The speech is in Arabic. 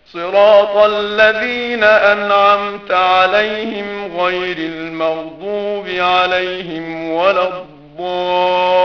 صراط الذين أنعمت عليهم غير المغضوب عليهم ولا الضالين.